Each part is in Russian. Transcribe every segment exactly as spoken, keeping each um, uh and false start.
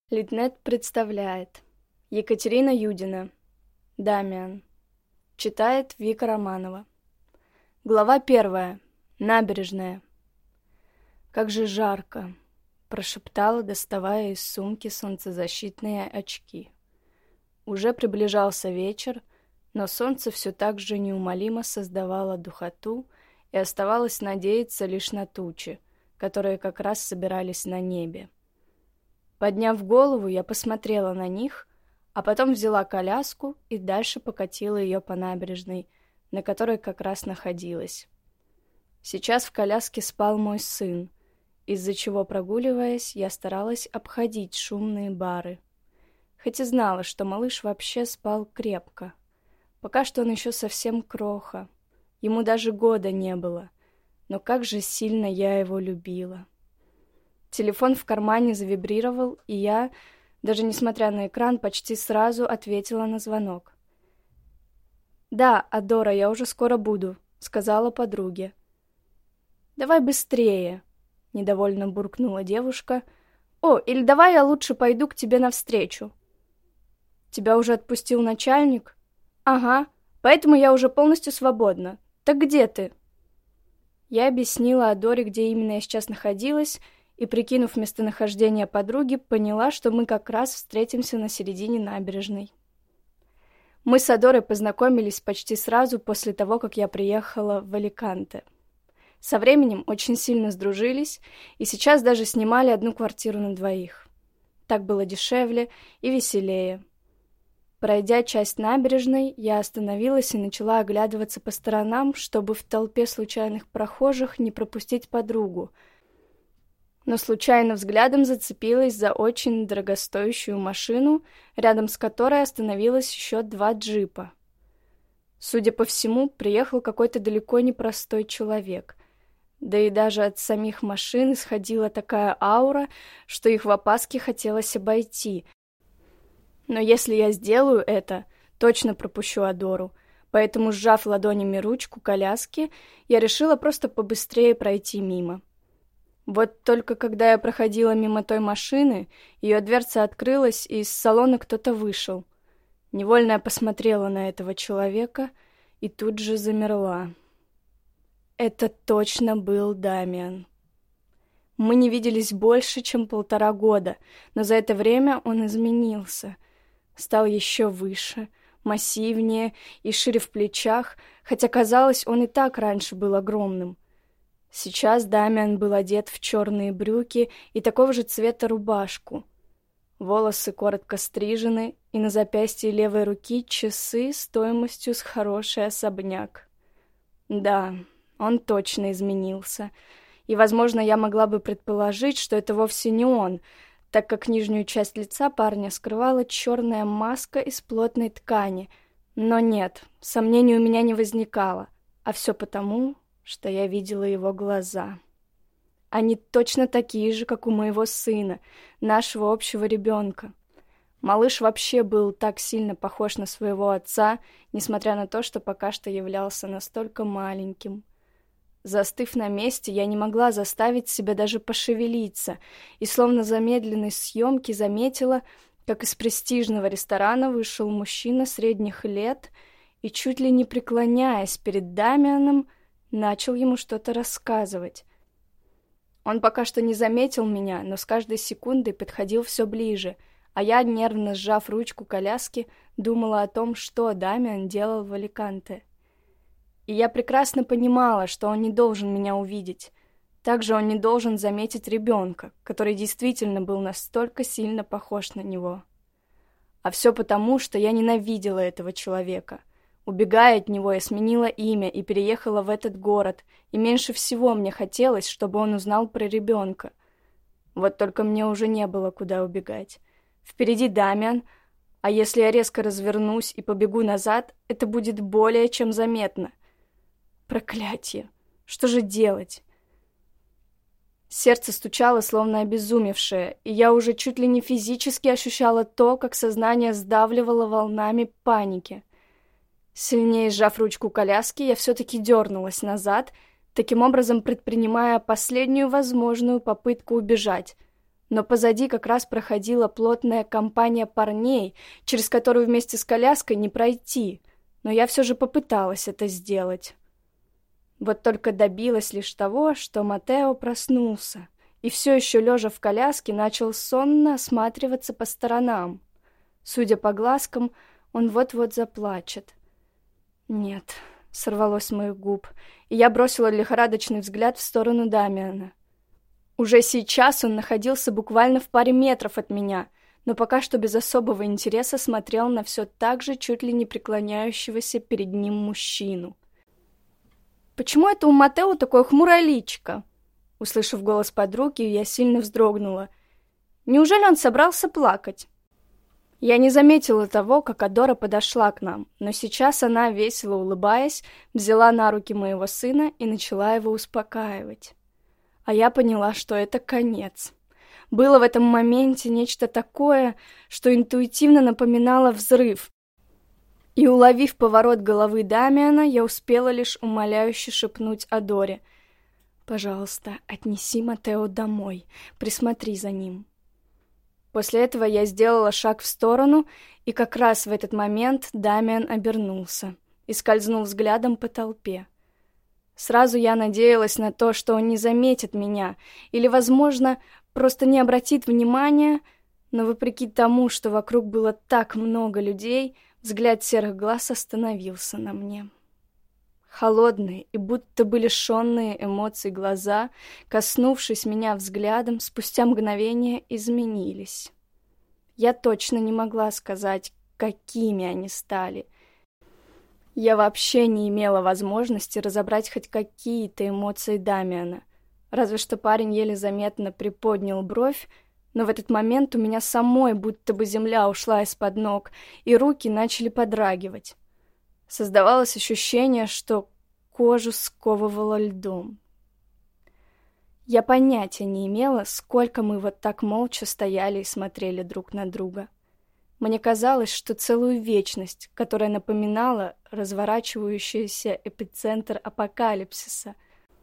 Литнет представляет. Екатерина Юдина. Дамиан. Читает Вика Романова. Глава первая. Набережная. «Как же жарко!» — прошептала, доставая из сумки солнцезащитные очки. Уже приближался вечер, но солнце все так же неумолимо создавало духоту, и оставалось надеяться лишь на тучи, которые как раз собирались на небе. Подняв голову, я посмотрела на них, а потом взяла коляску и дальше покатила ее по набережной, на которой как раз находилась. Сейчас в коляске спал мой сын, из-за чего, прогуливаясь, я старалась обходить шумные бары. Хоть и знала, что малыш вообще спал крепко. Пока что он еще совсем кроха, ему даже года не было, но как же сильно я его любила. Телефон в кармане завибрировал, и я, даже несмотря на экран, почти сразу ответила на звонок. «Да, Адора, я уже скоро буду», — сказала подруге. «Давай быстрее», — недовольно буркнула девушка. «О, или давай я лучше пойду к тебе навстречу». «Тебя уже отпустил начальник?» «Ага, поэтому я уже полностью свободна. Так где ты?» Я объяснила Адоре, где именно я сейчас находилась, и, прикинув местонахождение подруги, поняла, что мы как раз встретимся на середине набережной. Мы с Адорой познакомились почти сразу после того, как я приехала в Аликанте. Со временем очень сильно сдружились, и сейчас даже снимали одну квартиру на двоих. Так было дешевле и веселее. Пройдя часть набережной, я остановилась и начала оглядываться по сторонам, чтобы в толпе случайных прохожих не пропустить подругу, но случайно взглядом зацепилась за очень дорогостоящую машину, рядом с которой остановилось еще два джипа. Судя по всему, приехал какой-то далеко не простой человек. Да и даже от самих машин исходила такая аура, что их в опаске хотелось обойти. Но если я сделаю это, точно пропущу Адору, поэтому, сжав ладонями ручку коляски, я решила просто побыстрее пройти мимо. Вот только когда я проходила мимо той машины, ее дверца открылась, и из салона кто-то вышел. Невольно я посмотрела на этого человека и тут же замерла. Это точно был Дамиан. Мы не виделись больше, чем полтора года, но за это время он изменился. Стал еще выше, массивнее и шире в плечах, хотя, казалось, он и так раньше был огромным. Сейчас Дамиан был одет в черные брюки и такого же цвета рубашку. Волосы коротко стрижены, и на запястье левой руки часы стоимостью с хороший особняк. Да, он точно изменился. И, возможно, я могла бы предположить, что это вовсе не он, так как нижнюю часть лица парня скрывала черная маска из плотной ткани. Но нет, сомнений у меня не возникало, а все потому, что я видела его глаза. Они точно такие же, как у моего сына, нашего общего ребенка. Малыш вообще был так сильно похож на своего отца, несмотря на то, что пока что являлся настолько маленьким. Застыв на месте, я не могла заставить себя даже пошевелиться, и словно замедленной съемки заметила, как из престижного ресторана вышел мужчина средних лет и, чуть ли не преклоняясь перед Дамианом, начал ему что-то рассказывать. Он пока что не заметил меня, но с каждой секундой подходил все ближе, а я, нервно сжав ручку коляски, думала о том, что Дамиан делал в Аликанте. И я прекрасно понимала, что он не должен меня увидеть. Также он не должен заметить ребенка, который действительно был настолько сильно похож на него. А все потому, что я ненавидела этого человека. Убегая от него, я сменила имя и переехала в этот город, и меньше всего мне хотелось, чтобы он узнал про ребенка. Вот только мне уже не было куда убегать. Впереди Дамиан, а если я резко развернусь и побегу назад, это будет более чем заметно. Проклятье! Что же делать? Сердце стучало, словно обезумевшее, и я уже чуть ли не физически ощущала то, как сознание сдавливало волнами паники. Сильнее сжав ручку коляски, я все-таки дернулась назад, таким образом предпринимая последнюю возможную попытку убежать. Но позади как раз проходила плотная компания парней, через которую вместе с коляской не пройти, но я все же попыталась это сделать. Вот только добилась лишь того, что Матео проснулся и все еще лежа в коляске начал сонно осматриваться по сторонам. Судя по глазкам, он вот-вот заплачет. «Нет», — сорвалось с моих губ, и я бросила лихорадочный взгляд в сторону Дамиана. Уже сейчас он находился буквально в паре метров от меня, но пока что без особого интереса смотрел на все так же чуть ли не преклоняющегося перед ним мужчину. «Почему это у Матео такое хмурое личико?» Услышав голос подруги, я сильно вздрогнула. «Неужели он собрался плакать?» Я не заметила того, как Адора подошла к нам, но сейчас она, весело улыбаясь, взяла на руки моего сына и начала его успокаивать. А я поняла, что это конец. Было в этом моменте нечто такое, что интуитивно напоминало взрыв. И, уловив поворот головы Дамиана, я успела лишь умоляюще шепнуть Адоре: «Пожалуйста, отнеси Матео домой, присмотри за ним». После этого я сделала шаг в сторону, и как раз в этот момент Дамиан обернулся и скользнул взглядом по толпе. Сразу я надеялась на то, что он не заметит меня или, возможно, просто не обратит внимания, но вопреки тому, что вокруг было так много людей, взгляд серых глаз остановился на мне. Холодные и будто бы лишенные эмоций глаза, коснувшись меня взглядом, спустя мгновение изменились. Я точно не могла сказать, какими они стали. Я вообще не имела возможности разобрать хоть какие-то эмоции Дамиана, разве что парень еле заметно приподнял бровь, но в этот момент у меня самой будто бы земля ушла из-под ног, и руки начали подрагивать. Создавалось ощущение, что кожу сковывало льдом. Я понятия не имела, сколько мы вот так молча стояли и смотрели друг на друга. Мне казалось, что целую вечность, которая напоминала разворачивающийся эпицентр апокалипсиса.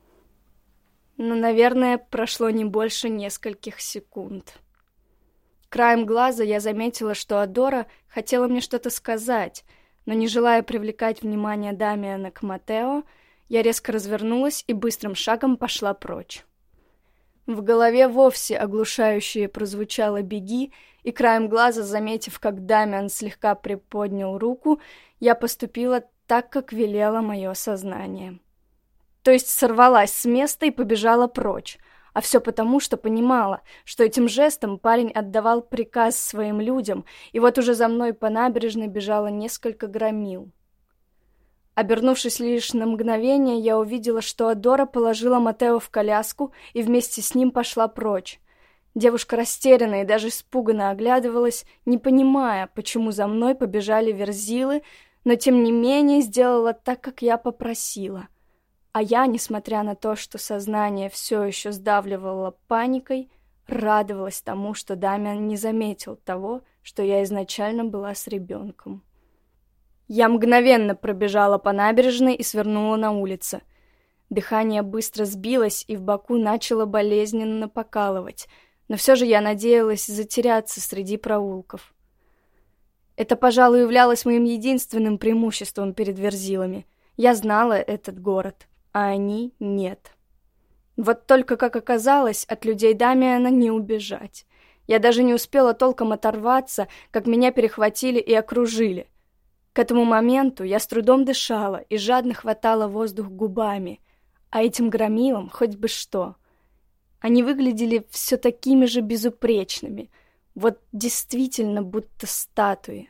Но, наверное, прошло не больше нескольких секунд. Краем глаза я заметила, что Адора хотела мне что-то сказать, но, не желая привлекать внимание Дамиана к Матео, я резко развернулась и быстрым шагом пошла прочь. В голове вовсе оглушающе прозвучало «беги», и краем глаза, заметив, как Дамиан слегка приподнял руку, я поступила так, как велело мое сознание. То есть сорвалась с места и побежала прочь, а все потому, что понимала, что этим жестом парень отдавал приказ своим людям, и вот уже за мной по набережной бежало несколько громил. Обернувшись лишь на мгновение, я увидела, что Адора положила Матео в коляску и вместе с ним пошла прочь. Девушка растерянно и даже испуганно оглядывалась, не понимая, почему за мной побежали верзилы, но тем не менее сделала так, как я попросила. А я, несмотря на то, что сознание все еще сдавливало паникой, радовалась тому, что Дамиан не заметил того, что я изначально была с ребенком. Я мгновенно пробежала по набережной и свернула на улицу. Дыхание быстро сбилось, и в боку начало болезненно покалывать, но все же я надеялась затеряться среди проулков. Это, пожалуй, являлось моим единственным преимуществом перед верзилами. Я знала этот город, а они — нет. Вот только, как оказалось, от людей Дамиана не убежать. Я даже не успела толком оторваться, как меня перехватили и окружили. К этому моменту я с трудом дышала и жадно хватала воздух губами, а этим громилам хоть бы что. Они выглядели все такими же безупречными, вот действительно будто статуи.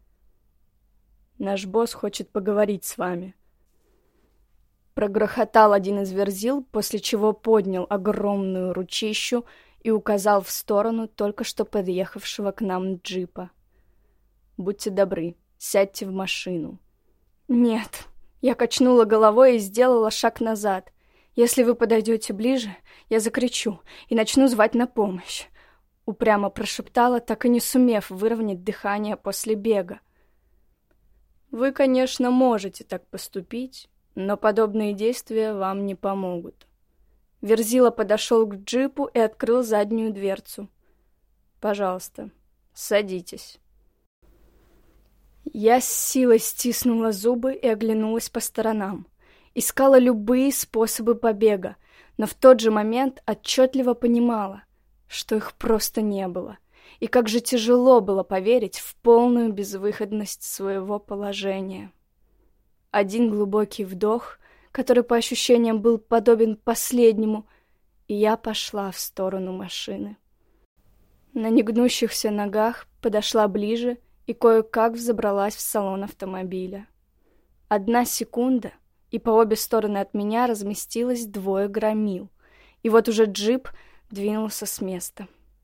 «Наш босс хочет поговорить с вами», — прогрохотал один из верзил, после чего поднял огромную ручищу и указал в сторону только что подъехавшего к нам джипа. «Будьте добры, сядьте в машину». «Нет», — я качнула головой и сделала шаг назад. «Если вы подойдете ближе, я закричу и начну звать на помощь», — упрямо прошептала, так и не сумев выровнять дыхание после бега. «Вы, конечно, можете так поступить, но подобные действия вам не помогут». Верзила подошел к джипу и открыл заднюю дверцу. Пожалуйста, садитесь». Я с силой стиснула зубы и оглянулась по сторонам. Искала любые способы побега, но в тот же момент отчетливо понимала, что их просто не было, и как же тяжело было поверить в полную безвыходность своего положения. Один глубокий вдох, который по ощущениям был подобен последнему, и я пошла в сторону машины. На негнущихся ногах подошла ближе и кое-как взобралась в салон автомобиля. Одна секунда, и по обе стороны от меня разместилось двое громил, и вот уже джип двинулся с места.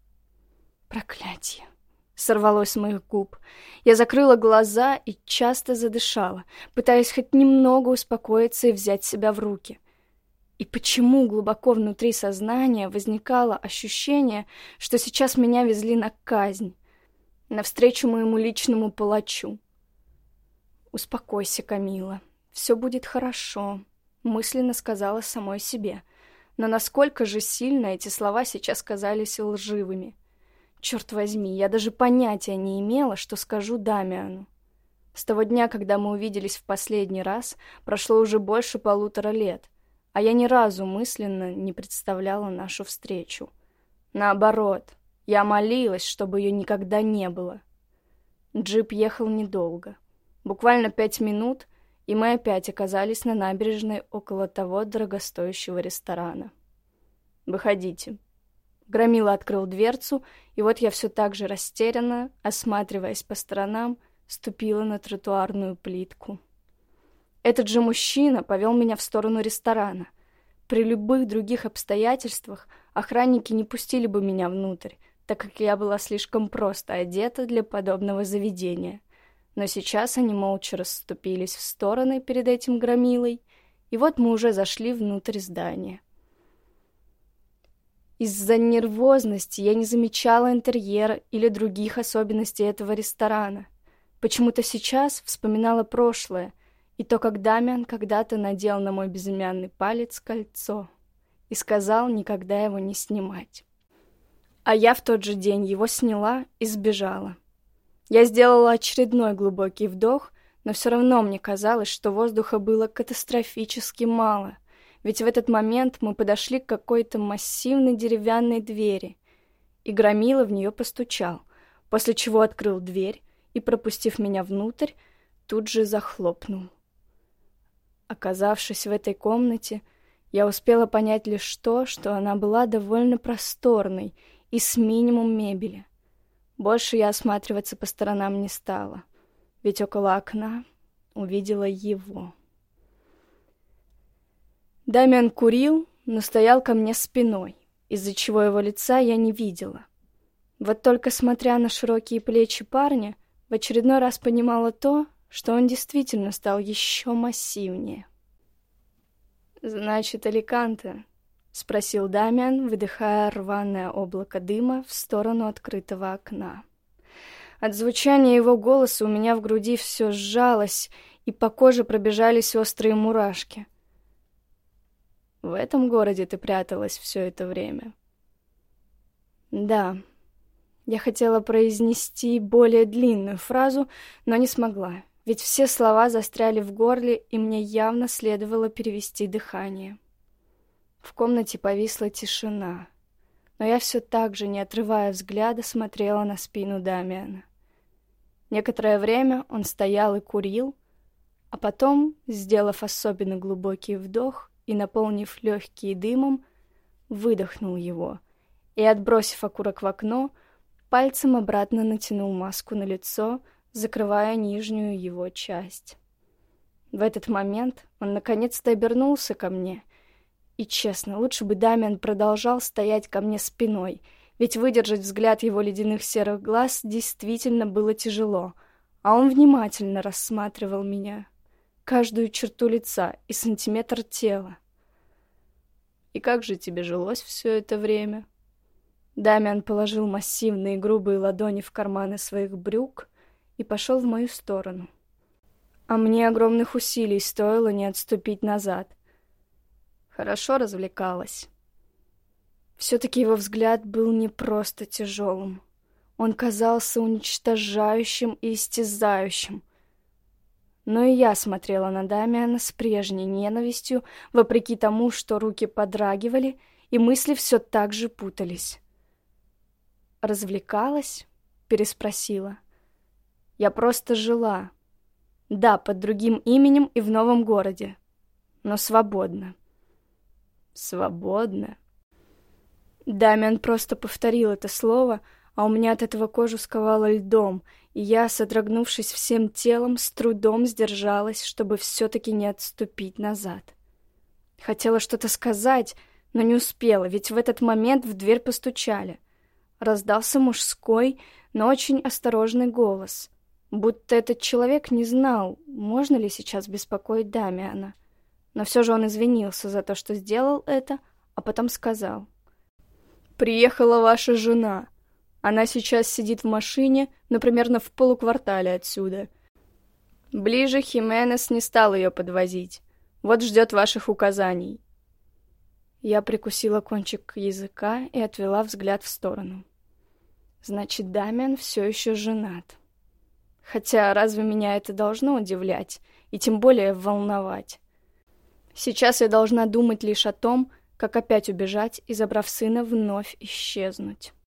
Проклятье! Сорвалось с моих губ. Я закрыла глаза и часто задышала, пытаясь хоть немного успокоиться и взять себя в руки. И почему глубоко внутри сознания возникало ощущение, что сейчас меня везли на казнь, навстречу моему личному палачу? «Успокойся, Камила, все будет хорошо», — мысленно сказала самой себе. Но насколько же сильно эти слова сейчас казались лживыми. Черт возьми, я даже понятия не имела, что скажу Дамиану. С того дня, когда мы увиделись в последний раз, прошло уже больше полутора лет, а я ни разу мысленно не представляла нашу встречу. Наоборот, я молилась, чтобы ее никогда не было. Джип ехал недолго. Буквально пять минут, и мы опять оказались на набережной около того дорогостоящего ресторана. «Выходите». Громила открыл дверцу, и вот я все так же растерянно, осматриваясь по сторонам, ступила на тротуарную плитку. Этот же мужчина повел меня в сторону ресторана. При любых других обстоятельствах охранники не пустили бы меня внутрь, так как я была слишком просто одета для подобного заведения. Но сейчас они молча расступились в стороны перед этим громилой, и вот мы уже зашли внутрь здания. Из-за нервозности я не замечала интерьера или других особенностей этого ресторана. Почему-то сейчас вспоминала прошлое и то, как Дамиан когда-то надел на мой безымянный палец кольцо и сказал никогда его не снимать. А я в тот же день его сняла и сбежала. Я сделала очередной глубокий вдох, но все равно мне казалось, что воздуха было катастрофически мало, ведь в этот момент мы подошли к какой-то массивной деревянной двери, и громила в нее постучал, после чего открыл дверь и, пропустив меня внутрь, тут же захлопнул. Оказавшись в этой комнате, я успела понять лишь то, что она была довольно просторной и с минимум мебели. Больше я осматриваться по сторонам не стала, ведь около окна увидела его. Дамиан курил, но стоял ко мне спиной, из-за чего его лица я не видела. Вот только смотря на широкие плечи парня, в очередной раз понимала то, что он действительно стал еще массивнее. «Значит, Аликанте?» — спросил Дамиан, выдыхая рваное облако дыма в сторону открытого окна. От звучания его голоса у меня в груди все сжалось, и по коже пробежались острые мурашки. «В этом городе ты пряталась все это время?» «Да». Я хотела произнести более длинную фразу, но не смогла, ведь все слова застряли в горле, и мне явно следовало перевести дыхание. В комнате повисла тишина, но я все так же, не отрывая взгляда, смотрела на спину Дамиана. Некоторое время он стоял и курил, а потом, сделав особенно глубокий вдох и наполнив легкие дымом, выдохнул его и, отбросив окурок в окно, пальцем обратно натянул маску на лицо, закрывая нижнюю его часть. В этот момент он наконец-то обернулся ко мне, и, честно, лучше бы Дамиан продолжал стоять ко мне спиной, ведь выдержать взгляд его ледяных серых глаз действительно было тяжело, а он внимательно рассматривал меня, каждую черту лица и сантиметр тела. «И как же тебе жилось все это время?» Дамиан положил массивные грубые ладони в карманы своих брюк и пошел в мою сторону. А мне огромных усилий стоило не отступить назад. Хорошо развлекалась. Все-таки его взгляд был не просто тяжелым. Он казался уничтожающим и истязающим. Но и я смотрела на Дамиана с прежней ненавистью, вопреки тому, что руки подрагивали, и мысли все так же путались. «Развлекалась?» — переспросила. «Я просто жила. Да, под другим именем и в новом городе. Но свободно». «Свободно?» Дамиан просто повторил это слово, а у меня от этого кожу сковало льдом, и я, содрогнувшись всем телом, с трудом сдержалась, чтобы все-таки не отступить назад. Хотела что-то сказать, но не успела, ведь в этот момент в дверь постучали. Раздался мужской, но очень осторожный голос, будто этот человек не знал, можно ли сейчас беспокоить Дамиана. Но все же он извинился за то, что сделал это, а потом сказал: «Приехала ваша жена. Она сейчас сидит в машине, но примерно в полуквартале отсюда. Ближе Хименес не стал ее подвозить. Вот ждет ваших указаний». Я прикусила кончик языка и отвела взгляд в сторону. Значит, Дамиан все еще женат. Хотя разве меня это должно удивлять и тем более волновать? Сейчас я должна думать лишь о том, как опять убежать и, забрав сына, вновь исчезнуть.